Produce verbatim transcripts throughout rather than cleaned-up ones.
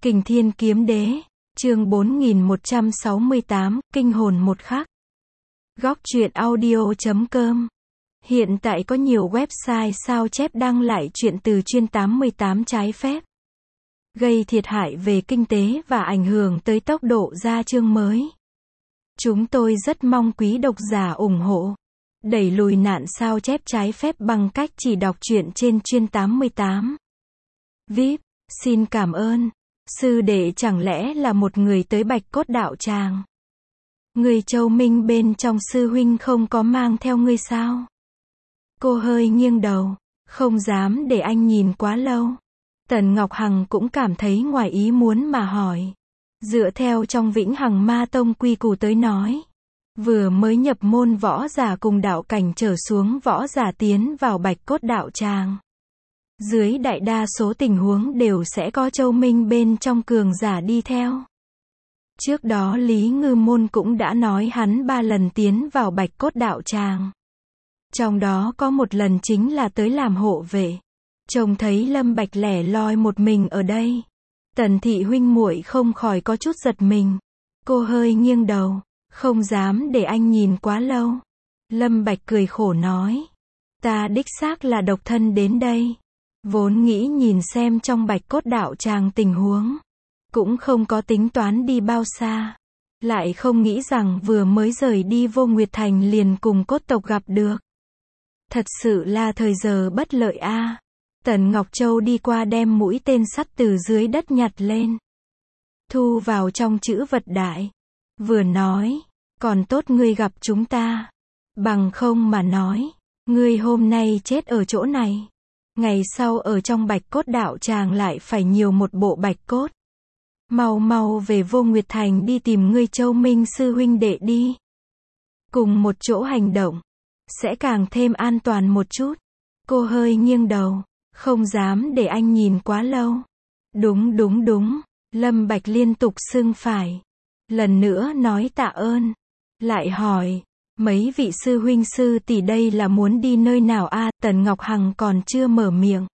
Kình Thiên Kiếm Đế, chương bốn nghìn một trăm sáu mươi tám, Kinh hồn một khắc. Góc truyện audio chấm com. Hiện tại có nhiều website sao chép đăng lại truyện từ chuyên tám mươi tám trái phép, gây thiệt hại về kinh tế và ảnh hưởng tới tốc độ ra chương mới. Chúng tôi rất mong quý độc giả ủng hộ, đẩy lùi nạn sao chép trái phép bằng cách chỉ đọc truyện trên chuyên tám mươi tám. vê i pê, xin cảm ơn. Sư đệ chẳng lẽ là một người tới Bạch Cốt Đạo Tràng? Người Châu Minh bên trong sư huynh không có mang theo ngươi sao? Cô hơi nghiêng đầu, không dám để anh nhìn quá lâu. Tần Ngọc Hằng cũng cảm thấy ngoài ý muốn mà hỏi. Dựa theo trong Vĩnh Hằng Ma Tông quy củ tới nói, vừa mới nhập môn võ giả cùng đạo cảnh trở xuống võ giả tiến vào Bạch Cốt Đạo Tràng, dưới đại đa số tình huống đều sẽ có Châu Minh bên trong cường giả đi theo. Trước đó Lý Ngư Môn cũng đã nói hắn ba lần tiến vào Bạch Cốt Đạo Tràng. Trong đó có một lần chính là tới làm hộ vệ. Trông thấy Lâm Bạch lẻ loi một mình ở đây, Tần thị huynh muội không khỏi có chút giật mình. Cô hơi nghiêng đầu, không dám để anh nhìn quá lâu. Lâm Bạch cười khổ nói, ta đích xác là độc thân đến đây, vốn nghĩ nhìn xem trong Bạch Cốt Đạo Tràng tình huống, cũng không có tính toán đi bao xa, lại không nghĩ rằng vừa mới rời đi Vô Nguyệt Thành liền cùng cốt tộc gặp được. Thật sự là thời giờ bất lợi a. À. Tần Ngọc Châu đi qua đem mũi tên sắt từ dưới đất nhặt lên, thu vào trong chữ vật đại, vừa nói, còn tốt ngươi gặp chúng ta, bằng không mà nói, ngươi hôm nay chết ở chỗ này, ngày sau ở trong Bạch Cốt Đạo Tràng lại phải nhiều một bộ bạch cốt. Mau mau về Vô Nguyệt Thành đi tìm ngươi Châu Minh sư huynh đệ đi. Cùng một chỗ hành động, sẽ càng thêm an toàn một chút. Cô hơi nghiêng đầu, không dám để anh nhìn quá lâu. Đúng đúng đúng, Lâm Bạch liên tục xưng phải. Lần nữa nói tạ ơn. Lại hỏi, mấy vị sư huynh sư tỷ đây là muốn đi nơi nào a? À, Tần Ngọc Hằng còn chưa mở miệng,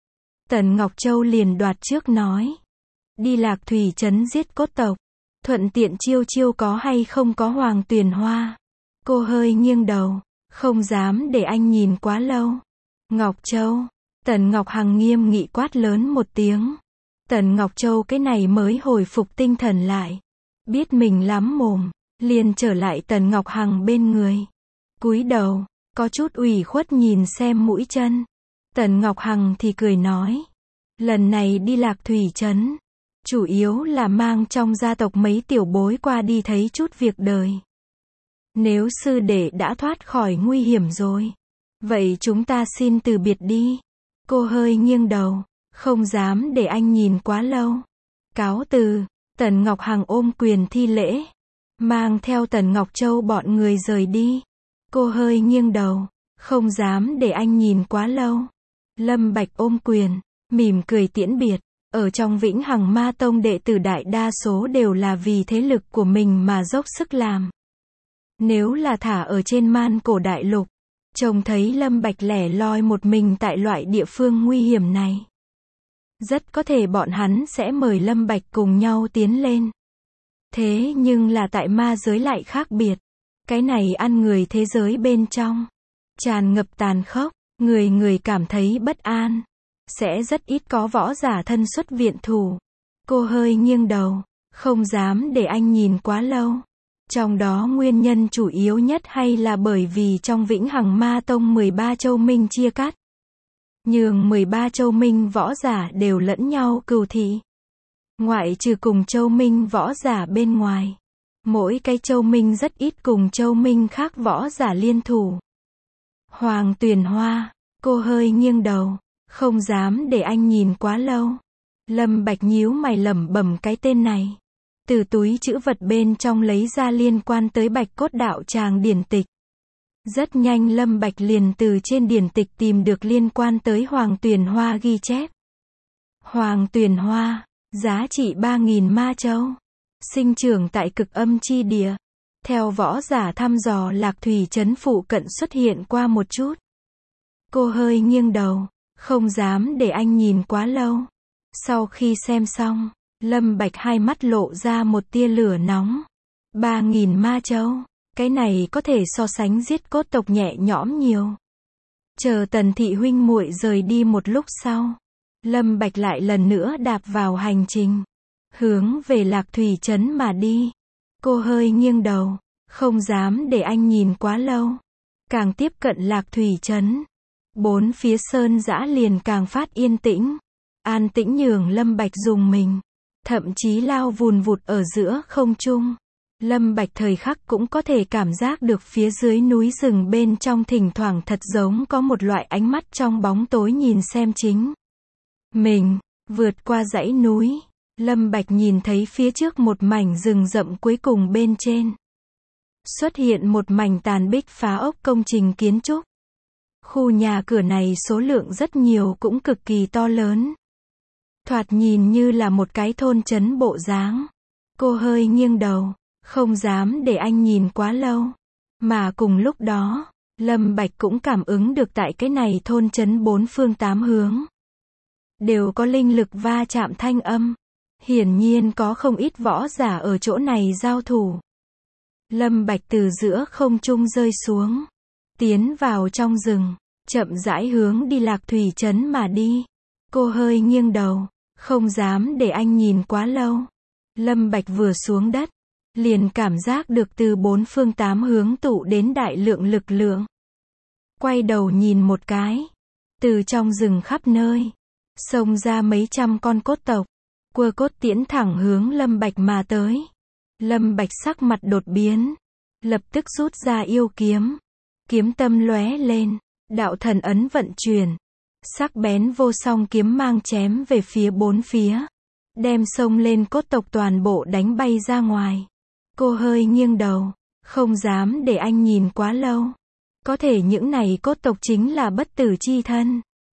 Tần Ngọc Châu liền đoạt trước nói, đi Lạc Thủy trấn giết cốt tộc, thuận tiện chiêu chiêu có hay không có Hoàng Tuyền Hoa. Cô hơi nghiêng đầu, không dám để anh nhìn quá lâu. Ngọc Châu, Tần Ngọc Hằng nghiêm nghị quát lớn một tiếng. Tần Ngọc Châu cái này mới hồi phục tinh thần lại, biết mình lắm mồm, liền trở lại Tần Ngọc Hằng bên người, cúi đầu, có chút ủy khuất nhìn xem mũi chân. Tần Ngọc Hằng thì cười nói, lần này đi Lạc Thủy trấn, chủ yếu là mang trong gia tộc mấy tiểu bối qua đi thấy chút việc đời. Nếu sư đệ đã thoát khỏi nguy hiểm rồi, vậy chúng ta xin từ biệt đi. Cô hơi nghiêng đầu, không dám để anh nhìn quá lâu. Cáo từ. Tần Ngọc Hằng ôm quyền thi lễ, mang theo Tần Ngọc Châu bọn người rời đi. Cô hơi nghiêng đầu, không dám để anh nhìn quá lâu. Lâm Bạch ôm quyền, mỉm cười tiễn biệt. Ở trong Vĩnh Hằng Ma Tông đệ tử đại đa số đều là vì thế lực của mình mà dốc sức làm. Nếu là thả ở trên Man Cổ Đại Lục, trông thấy Lâm Bạch lẻ loi một mình tại loại địa phương nguy hiểm này, rất có thể bọn hắn sẽ mời Lâm Bạch cùng nhau tiến lên. Thế nhưng là tại ma giới lại khác biệt. Cái này ăn người thế giới bên trong, tràn ngập tàn khốc, người người cảm thấy bất an, sẽ rất ít có võ giả thân xuất viện thủ. Cô hơi nghiêng đầu, không dám để anh nhìn quá lâu. Trong đó nguyên nhân chủ yếu nhất hay là bởi vì trong Vĩnh Hằng Ma Tông mười ba châu minh chia cắt, nhường mười ba châu minh võ giả đều lẫn nhau cừu thị. Ngoại trừ cùng châu minh võ giả bên ngoài, mỗi cái châu minh rất ít cùng châu minh khác võ giả liên thủ. Hoàng Tuyền Hoa, cô hơi nghiêng đầu, không dám để anh nhìn quá lâu. Lâm Bạch nhíu mày lẩm bẩm cái tên này, từ túi trữ vật bên trong lấy ra liên quan tới Bạch Cốt Đạo Tràng điển tịch. Rất nhanh Lâm Bạch liền từ trên điển tịch tìm được liên quan tới Hoàng Tuyền Hoa ghi chép. Hoàng Tuyền Hoa, giá trị ba nghìn ma châu, sinh trưởng tại cực âm chi địa. Theo võ giả thăm dò Lạc Thủy trấn phụ cận xuất hiện qua một chút. Cô hơi nghiêng đầu, không dám để anh nhìn quá lâu. Sau khi xem xong, Lâm Bạch hai mắt lộ ra một tia lửa nóng. Ba nghìn ma châu. Cái này có thể so sánh giết cốt tộc nhẹ nhõm nhiều. Chờ Tần thị huynh muội rời đi một lúc sau, Lâm Bạch lại lần nữa đạp vào hành trình, hướng về Lạc Thủy trấn mà đi. Cô hơi nghiêng đầu, không dám để anh nhìn quá lâu. Càng tiếp cận Lạc Thủy trấn, bốn phía sơn dã liền càng phát yên tĩnh. An tĩnh nhường Lâm Bạch dùng mình, thậm chí lao vùn vụt ở giữa không trung. Lâm Bạch thời khắc cũng có thể cảm giác được phía dưới núi rừng bên trong thỉnh thoảng thật giống có một loại ánh mắt trong bóng tối nhìn xem chính mình. Vượt qua dãy núi, Lâm Bạch nhìn thấy phía trước một mảnh rừng rậm, cuối cùng bên trên xuất hiện một mảnh tàn bích phá ốc công trình kiến trúc. Khu nhà cửa này số lượng rất nhiều, cũng cực kỳ to lớn. Thoạt nhìn như là một cái thôn trấn bộ dáng. Cô hơi nghiêng đầu, không dám để anh nhìn quá lâu. Mà cùng lúc đó, Lâm Bạch cũng cảm ứng được tại cái này thôn trấn bốn phương tám hướng đều có linh lực va chạm thanh âm. Hiển nhiên có không ít võ giả ở chỗ này giao thủ. Lâm Bạch từ giữa không trung rơi xuống, tiến vào trong rừng, chậm rãi hướng đi Lạc Thủy trấn mà đi. Cô hơi nghiêng đầu, không dám để anh nhìn quá lâu. Lâm Bạch vừa xuống đất, liền cảm giác được từ bốn phương tám hướng tụ đến đại lượng lực lượng. Quay đầu nhìn một cái, từ trong rừng khắp nơi xông ra mấy trăm con cốt tộc, quơ cốt tiễn thẳng hướng Lâm Bạch mà tới. Lâm Bạch sắc mặt đột biến, lập tức rút ra yêu kiếm, kiếm tâm lóe lên, đạo thần ấn vận chuyển, sắc bén vô song kiếm mang chém về phía bốn phía, đem xông lên cốt tộc toàn bộ đánh bay ra ngoài. Cô hơi nghiêng đầu, không dám để anh nhìn quá lâu. Có thể những này cốt tộc chính là bất tử chi thân.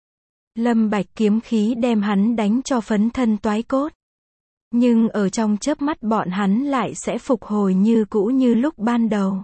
Lâm Bạch kiếm khí đem hắn đánh cho phấn thân toái cốt. Nhưng ở trong chớp mắt bọn hắn lại sẽ phục hồi như cũ như lúc ban đầu.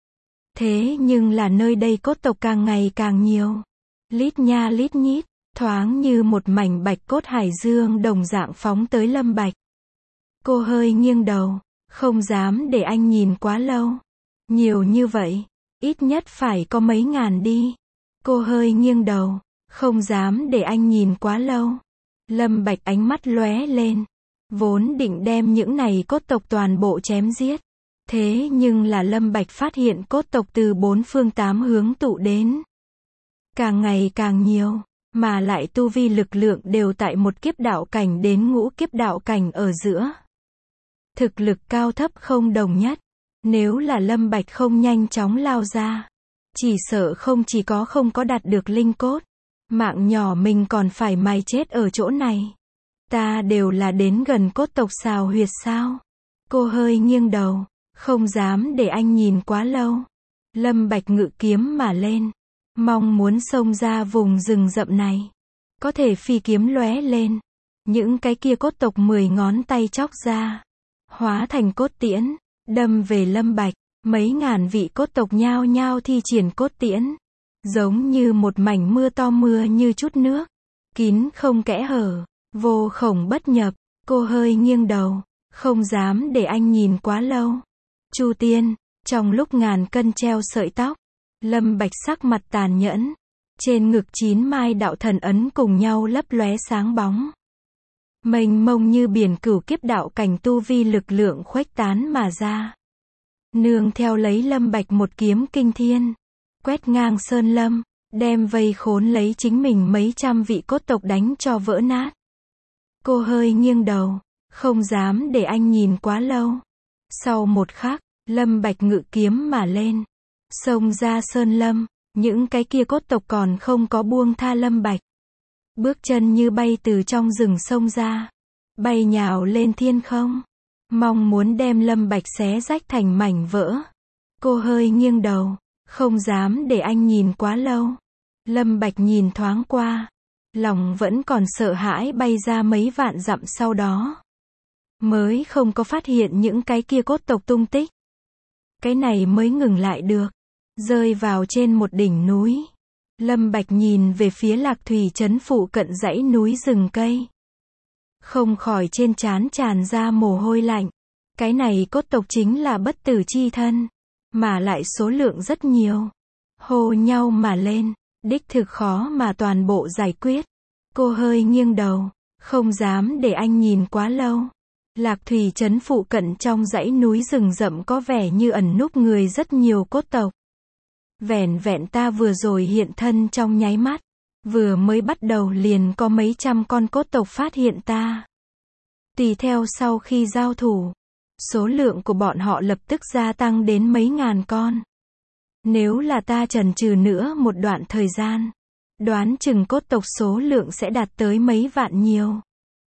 Thế nhưng là nơi đây cốt tộc càng ngày càng nhiều. Lít nha lít nhít, thoáng như một mảnh bạch cốt hải dương đồng dạng phóng tới Lâm Bạch. Cô hơi nghiêng đầu, không dám để anh nhìn quá lâu. Nhiều như vậy, ít nhất phải có mấy ngàn đi. Cô hơi nghiêng đầu, không dám để anh nhìn quá lâu. Lâm Bạch ánh mắt lóe lên, vốn định đem những này cốt tộc toàn bộ chém giết. Thế nhưng là Lâm Bạch phát hiện cốt tộc từ bốn phương tám hướng tụ đến, càng ngày càng nhiều, mà lại tu vi lực lượng đều tại một kiếp đạo cảnh đến ngũ kiếp đạo cảnh ở giữa. Thực lực cao thấp không đồng nhất. Nếu là Lâm Bạch không nhanh chóng lao ra, chỉ sợ không chỉ có không có đạt được linh cốt, mạng nhỏ mình còn phải mài chết ở chỗ này. Ta đều là đến gần cốt tộc xào huyệt sao? Cô hơi nghiêng đầu, không dám để anh nhìn quá lâu. Lâm Bạch ngự kiếm mà lên, mong muốn xông ra vùng rừng rậm này. Có thể phi kiếm lóe lên, những cái kia cốt tộc mười ngón tay chóc ra, hóa thành cốt tiễn, đâm về Lâm Bạch. Mấy ngàn vị cốt tộc nhao nhao thi triển cốt tiễn, giống như một mảnh mưa to mưa như chút nước, kín không kẽ hở, vô khổng bất nhập. Cô hơi nghiêng đầu, không dám để anh nhìn quá lâu. Chu tiên, trong lúc ngàn cân treo sợi tóc, Lâm Bạch sắc mặt tàn nhẫn, trên ngực chín mai đạo thần ấn cùng nhau lấp lóe sáng bóng. Mênh mông như biển cửu kiếp đạo cảnh tu vi lực lượng khuếch tán mà ra. Nương theo lấy Lâm Bạch một kiếm kinh thiên, quét ngang sơn lâm, đem vây khốn lấy chính mình mấy trăm vị cốt tộc đánh cho vỡ nát. Cô hơi nghiêng đầu, không dám để anh nhìn quá lâu. Sau một khắc, Lâm Bạch ngự kiếm mà lên, xông ra sơn lâm, những cái kia cốt tộc còn không có buông tha Lâm Bạch. Bước chân như bay từ trong rừng sông ra, bay nhào lên thiên không, mong muốn đem Lâm Bạch xé rách thành mảnh vỡ. Cô hơi nghiêng đầu, không dám để anh nhìn quá lâu. Lâm Bạch nhìn thoáng qua, lòng vẫn còn sợ hãi bay ra mấy vạn dặm sau đó, mới không có phát hiện những cái kia cốt tộc tung tích. Cái này mới ngừng lại được, rơi vào trên một đỉnh núi. Lâm Bạch nhìn về phía Lạc Thủy trấn phụ cận dãy núi rừng cây. Không khỏi trên trán tràn ra mồ hôi lạnh. Cái này cốt tộc chính là bất tử chi thân, mà lại số lượng rất nhiều. Hô nhau mà lên, đích thực khó mà toàn bộ giải quyết. Cô hơi nghiêng đầu, không dám để anh nhìn quá lâu. Lạc Thủy trấn phụ cận trong dãy núi rừng rậm có vẻ như ẩn núp người rất nhiều cốt tộc. Vẻn vẹn ta vừa rồi hiện thân trong nháy mắt, vừa mới bắt đầu liền có mấy trăm con cốt tộc phát hiện ta. Tùy theo sau khi giao thủ, số lượng của bọn họ lập tức gia tăng đến mấy ngàn con. Nếu là ta chần chừ nữa một đoạn thời gian, đoán chừng cốt tộc số lượng sẽ đạt tới mấy vạn nhiều.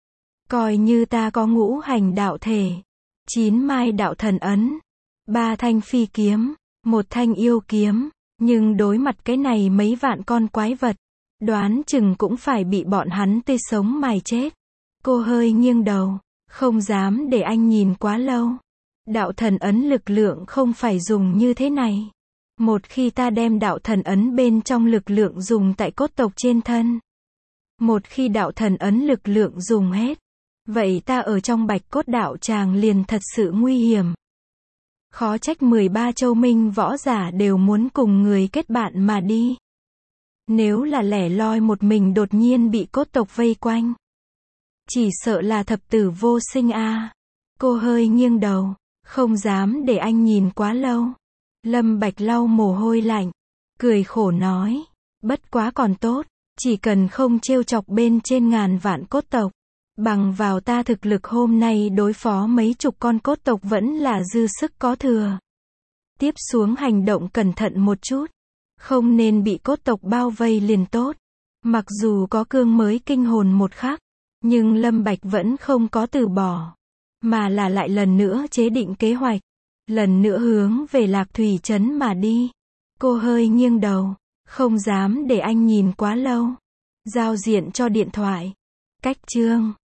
Coi như ta có ngũ hành đạo thể, chín mai đạo thần ấn, ba thanh phi kiếm, một thanh yêu kiếm, nhưng đối mặt cái này mấy vạn con quái vật, đoán chừng cũng phải bị bọn hắn tươi sống mài chết. Cô hơi nghiêng đầu, không dám để anh nhìn quá lâu. Đạo thần ấn lực lượng không phải dùng như thế này. Một khi ta đem đạo thần ấn bên trong lực lượng dùng tại cốt tộc trên thân, một khi đạo thần ấn lực lượng dùng hết, vậy ta ở trong bạch cốt đạo tràng liền thật sự nguy hiểm. Khó trách mười ba châu minh võ giả đều muốn cùng người kết bạn mà đi. Nếu là lẻ loi một mình đột nhiên bị cốt tộc vây quanh, chỉ sợ là thập tử vô sinh a. À. Cô hơi nghiêng đầu, không dám để anh nhìn quá lâu. Lâm Bạch lau mồ hôi lạnh, cười khổ nói, bất quá còn tốt, chỉ cần không trêu chọc bên trên ngàn vạn cốt tộc, bằng vào ta thực lực hôm nay đối phó mấy chục con cốt tộc vẫn là dư sức có thừa. Tiếp xuống hành động cẩn thận một chút, không nên bị cốt tộc bao vây liền tốt. Mặc dù có cương mới kinh hồn một khắc, nhưng Lâm Bạch vẫn không có từ bỏ, mà là lại lần nữa chế định kế hoạch, lần nữa hướng về Lạc Thủy trấn mà đi. Cô hơi nghiêng đầu, không dám để anh nhìn quá lâu. Giao diện cho điện thoại. Cách chương